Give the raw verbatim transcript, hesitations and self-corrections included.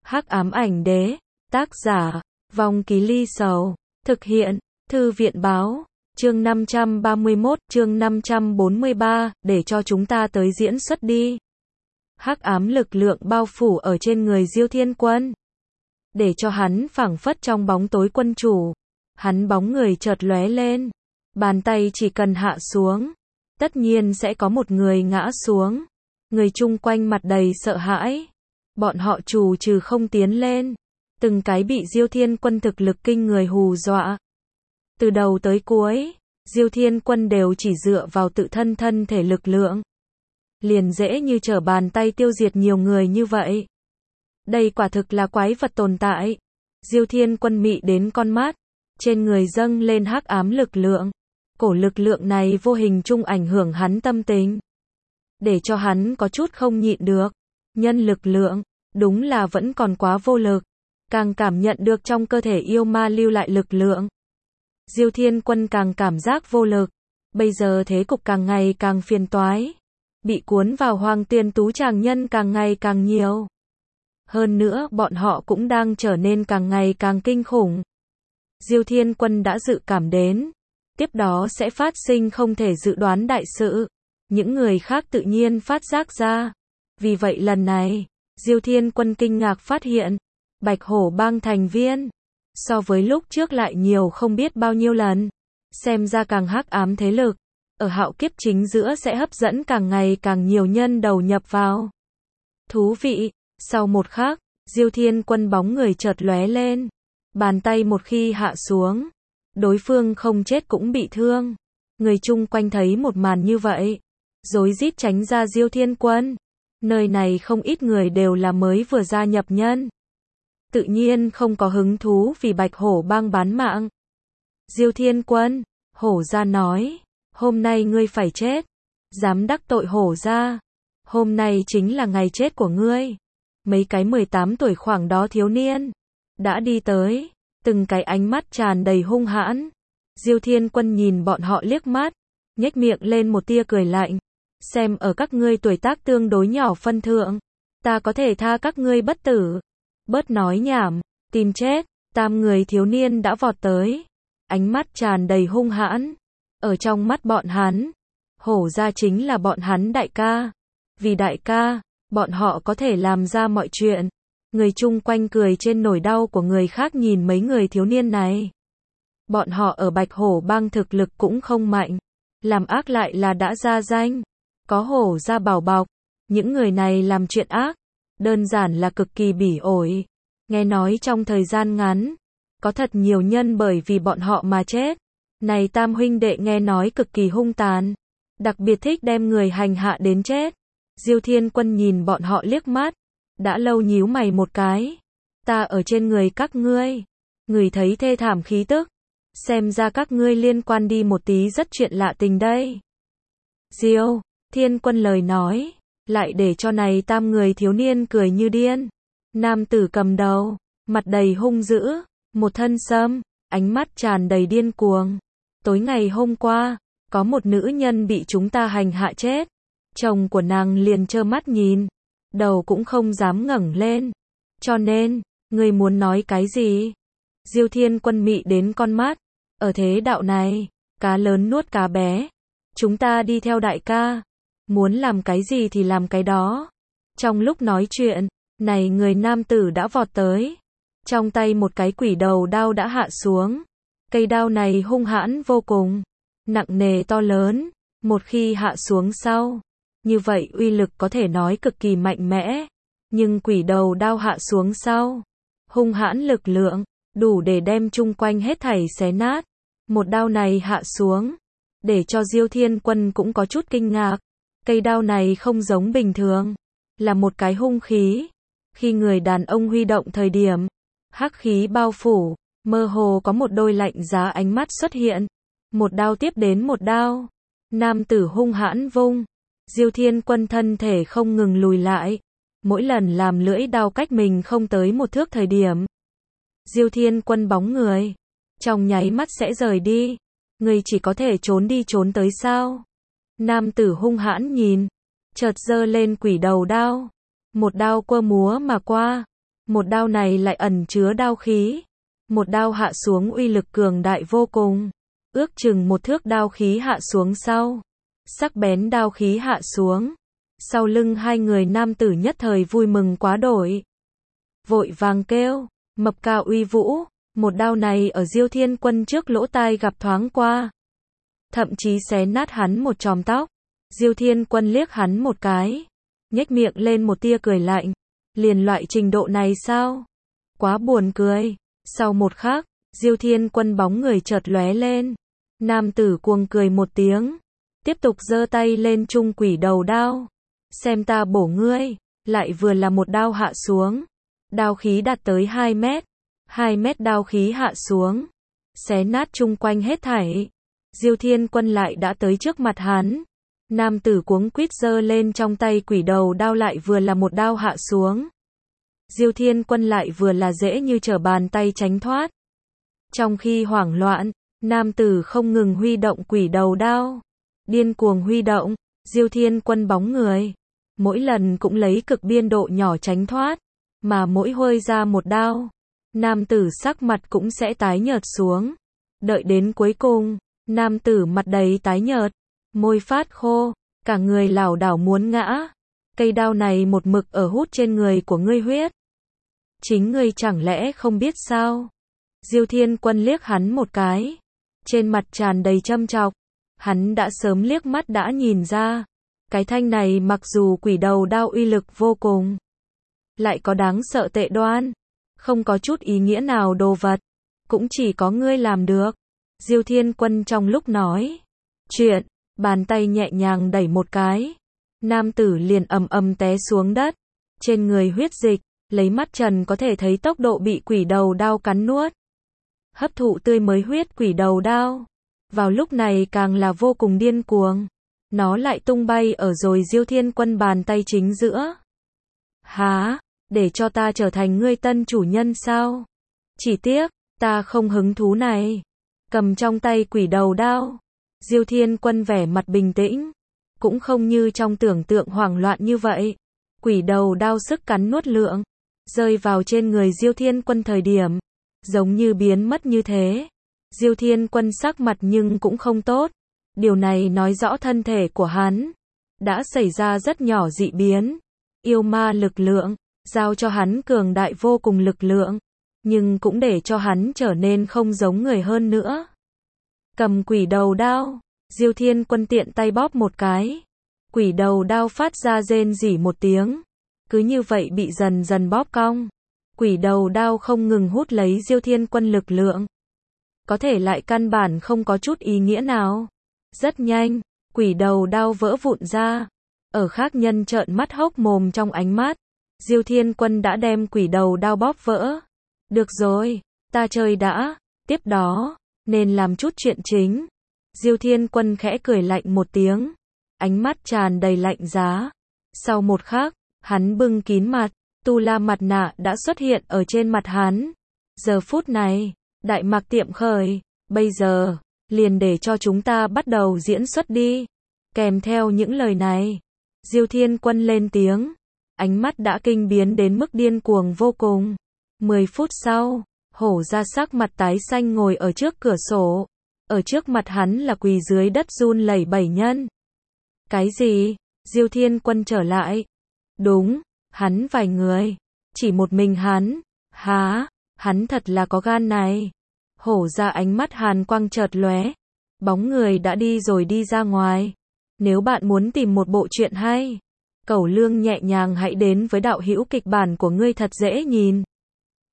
Hắc ám ảnh đế, tác giả, Vong Ký Ly Sầu, thực hiện, Thư viện báo, chương năm trăm ba mươi mốt, chương năm trăm bốn mươi ba, để cho chúng ta tới diễn xuất đi. Hắc ám lực lượng bao phủ ở trên người Diêu Thiên Quân, để cho hắn phảng phất trong bóng tối quân chủ. Hắn bóng người chợt lóe lên, bàn tay chỉ cần hạ xuống, tất nhiên sẽ có một người ngã xuống. Người chung quanh mặt đầy sợ hãi, bọn họ trù trừ không tiến lên, từng cái bị Diêu Thiên Quân thực lực kinh người hù dọa. Từ đầu tới cuối, Diêu Thiên Quân đều chỉ dựa vào tự thân thân thể lực lượng, liền dễ như trở bàn tay tiêu diệt nhiều người như vậy. Đây quả thực là quái vật tồn tại. Diêu Thiên Quân mị đến con mắt, trên người dâng lên hắc ám lực lượng. Cổ lực lượng này vô hình chung ảnh hưởng hắn tâm tình, để cho hắn có chút không nhịn được. Nhân lực lượng, đúng là vẫn còn quá vô lực. Càng cảm nhận được trong cơ thể yêu ma lưu lại lực lượng, Diêu Thiên Quân càng cảm giác vô lực. Bây giờ thế cục càng ngày càng phiền toái, bị cuốn vào Hoàng Tiền Tú tràng nhân càng ngày càng nhiều. Hơn nữa bọn họ cũng đang trở nên càng ngày càng kinh khủng. Diêu Thiên Quân đã dự cảm đến, tiếp đó sẽ phát sinh không thể dự đoán đại sự. Những người khác tự nhiên phát giác ra. Vì vậy lần này, Diêu Thiên Quân kinh ngạc phát hiện, Bạch Hổ Bang thành viên, so với lúc trước lại nhiều không biết bao nhiêu lần. Xem ra càng hắc ám thế lực, ở hạo kiếp chính giữa sẽ hấp dẫn càng ngày càng nhiều nhân đầu nhập vào. Thú vị, sau một khắc, Diêu Thiên Quân bóng người chợt lóe lên. Bàn tay một khi hạ xuống, đối phương không chết cũng bị thương. Người chung quanh thấy một màn như vậy, rối rít tránh ra Diêu Thiên Quân. Nơi này không ít người đều là mới vừa gia nhập nhân, tự nhiên không có hứng thú vì Bạch Hổ Bang bán mạng. Diêu Thiên Quân, Hổ gia nói, hôm nay ngươi phải chết. Dám đắc tội Hổ gia, hôm nay chính là ngày chết của ngươi. Mấy cái mười tám tuổi khoảng đó thiếu niên đã đi tới, từng cái ánh mắt tràn đầy hung hãn. Diêu Thiên Quân nhìn bọn họ liếc mắt, nhếch miệng lên một tia cười lạnh. Xem ở các ngươi tuổi tác tương đối nhỏ phân thượng, ta có thể tha các ngươi bất tử. Bớt nói nhảm, tìm chết. Tam người thiếu niên đã vọt tới, ánh mắt tràn đầy hung hãn. Ở trong mắt bọn hắn, Hổ gia chính là bọn hắn đại ca. Vì đại ca, bọn họ có thể làm ra mọi chuyện. Người chung quanh cười trên nỗi đau của người khác nhìn mấy người thiếu niên này. Bọn họ ở Bạch Hổ Bang thực lực cũng không mạnh, làm ác lại là đã ra danh. Có Hổ gia bảo bọc, những người này làm chuyện ác, đơn giản là cực kỳ bỉ ổi. Nghe nói trong thời gian ngắn, có thật nhiều nhân bởi vì bọn họ mà chết. Này tam huynh đệ nghe nói cực kỳ hung tàn, đặc biệt thích đem người hành hạ đến chết. Diêu Thiên Quân nhìn bọn họ liếc mắt, đã lâu nhíu mày một cái. Ta ở trên người các ngươi, người thấy thê thảm khí tức, xem ra các ngươi liên quan đi một tí rất chuyện lạ tình đây. Diêu Thiên Quân lời nói, lại để cho này tam người thiếu niên cười như điên. Nam tử cầm đầu, mặt đầy hung dữ, một thân sâm, ánh mắt tràn đầy điên cuồng. Tối ngày hôm qua, có một nữ nhân bị chúng ta hành hạ chết. Chồng của nàng liền trơ mắt nhìn, đầu cũng không dám ngẩng lên. Cho nên, ngươi muốn nói cái gì? Diêu Thiên Quân mị đến con mắt. Ở thế đạo này, cá lớn nuốt cá bé. Chúng ta đi theo đại ca, muốn làm cái gì thì làm cái đó. Trong lúc nói chuyện, này người nam tử đã vọt tới. Trong tay một cái quỷ đầu đao đã hạ xuống. Cây đao này hung hãn vô cùng, nặng nề to lớn. Một khi hạ xuống sau, như vậy uy lực có thể nói cực kỳ mạnh mẽ. Nhưng quỷ đầu đao hạ xuống sau, hung hãn lực lượng, đủ để đem chung quanh hết thảy xé nát. Một đao này hạ xuống, để cho Diêu Thiên Quân cũng có chút kinh ngạc. Cây đao này không giống bình thường, là một cái hung khí. Khi người đàn ông huy động thời điểm, hắc khí bao phủ, mơ hồ có một đôi lạnh giá ánh mắt xuất hiện. Một đao tiếp đến một đao, nam tử hung hãn vung. Diêu Thiên Quân thân thể không ngừng lùi lại, mỗi lần làm lưỡi đao cách mình không tới một thước thời điểm, Diêu Thiên Quân bóng người trong nháy mắt sẽ rời đi. Người chỉ có thể trốn đi trốn tới sao? Nam tử hung hãn nhìn, chợt giơ lên quỷ đầu đao, một đao quơ múa mà qua. Một đao này lại ẩn chứa đao khí. Một đao hạ xuống uy lực cường đại vô cùng. Ước chừng một thước đao khí hạ xuống sau. Sắc bén đao khí hạ xuống. Sau lưng hai người nam tử nhất thời vui mừng quá đổi. Vội vàng kêu, mập cao uy vũ, một đao này ở Diêu Thiên Quân trước lỗ tai gặp thoáng qua. Thậm chí xé nát hắn một chòm tóc. Diêu Thiên Quân liếc hắn một cái. Nhếch miệng lên một tia cười lạnh. Liền loại trình độ này sao? Quá buồn cười. Sau một khắc, Diêu Thiên Quân bóng người chợt lóe lên. Nam tử cuồng cười một tiếng. Tiếp tục giơ tay lên trung quỷ đầu đao. Xem ta bổ ngươi. Lại vừa là một đao hạ xuống. Đao khí đạt tới hai mét. hai mét đao khí hạ xuống. Xé nát chung quanh hết thảy. Diêu Thiên Quân lại đã tới trước mặt hắn. Nam tử cuống quýt giơ lên trong tay quỷ đầu đao lại vừa là một đao hạ xuống. Diêu Thiên Quân lại vừa là dễ như trở bàn tay tránh thoát. Trong khi hoảng loạn, nam tử không ngừng huy động quỷ đầu đao. Điên cuồng huy động, Diêu Thiên Quân bóng người. Mỗi lần cũng lấy cực biên độ nhỏ tránh thoát. Mà mỗi hơi ra một đao, nam tử sắc mặt cũng sẽ tái nhợt xuống. Đợi đến cuối cùng, nam tử mặt đầy tái nhợt, môi phát khô, cả người lảo đảo muốn ngã. Cây đao này một mực ở hút trên người của ngươi huyết. Chính ngươi chẳng lẽ không biết sao? Diêu Thiên Quân liếc hắn một cái. Trên mặt tràn đầy châm chọc. Hắn đã sớm liếc mắt đã nhìn ra. Cái thanh này mặc dù quỷ đầu đao uy lực vô cùng. Lại có đáng sợ tệ đoan. Không có chút ý nghĩa nào đồ vật. Cũng chỉ có ngươi làm được. Diêu Thiên Quân trong lúc nói chuyện, bàn tay nhẹ nhàng đẩy một cái. Nam tử liền ầm ầm té xuống đất. Trên người huyết dịch, lấy mắt trần có thể thấy tốc độ bị quỷ đầu đao cắn nuốt. Hấp thụ tươi mới huyết quỷ đầu đao. Vào lúc này càng là vô cùng điên cuồng. Nó lại tung bay ở rồi Diêu Thiên Quân bàn tay chính giữa. Hả? Để cho ta trở thành ngươi tân chủ nhân sao? Chỉ tiếc, ta không hứng thú này. Cầm trong tay quỷ đầu đao. Diêu Thiên Quân vẻ mặt bình tĩnh. Cũng không như trong tưởng tượng hoảng loạn như vậy. Quỷ đầu đao sức cắn nuốt lượng. Rơi vào trên người Diêu Thiên Quân thời điểm. Giống như biến mất như thế. Diêu Thiên Quân sắc mặt nhưng cũng không tốt. Điều này nói rõ thân thể của hắn đã xảy ra rất nhỏ dị biến. Yêu ma lực lượng, giao cho hắn cường đại vô cùng lực lượng. Nhưng cũng để cho hắn trở nên không giống người hơn nữa. Cầm quỷ đầu đao, Diêu Thiên Quân tiện tay bóp một cái. Quỷ đầu đao phát ra rên rỉ một tiếng. Cứ như vậy bị dần dần bóp cong. Quỷ đầu đao không ngừng hút lấy Diêu Thiên Quân lực lượng. Có thể lại căn bản không có chút ý nghĩa nào. Rất nhanh, quỷ đầu đao vỡ vụn ra. Ở khác nhân trợn mắt hốc mồm trong ánh mắt. Diêu Thiên Quân đã đem quỷ đầu đao bóp vỡ. Được rồi, ta chơi đã. Tiếp đó, nên làm chút chuyện chính. Diêu Thiên Quân khẽ cười lạnh một tiếng. Ánh mắt tràn đầy lạnh giá. Sau một khắc, hắn bưng kín mặt. Tu La mặt nạ đã xuất hiện ở trên mặt hắn. Giờ phút này, Đại Mạc tiệm khởi. Bây giờ, liền để cho chúng ta bắt đầu diễn xuất đi. Kèm theo những lời này, Diêu Thiên Quân lên tiếng. Ánh mắt đã kinh biến đến mức điên cuồng vô cùng. Mười phút sau, hổ ra sắc mặt tái xanh ngồi ở trước cửa sổ. Ở trước mặt hắn là quỳ dưới đất run lẩy bẩy nhân. Cái gì? Diêu Thiên Quân trở lại. Đúng, hắn vài người. Chỉ một mình hắn. Hả? Hắn thật là có gan này. Hổ ra ánh mắt hàn quang chợt lóe. Bóng người đã đi rồi đi ra ngoài. Nếu bạn muốn tìm một bộ truyện hay, Cẩu Lương nhẹ nhàng hãy đến với đạo hữu kịch bản của ngươi thật dễ nhìn.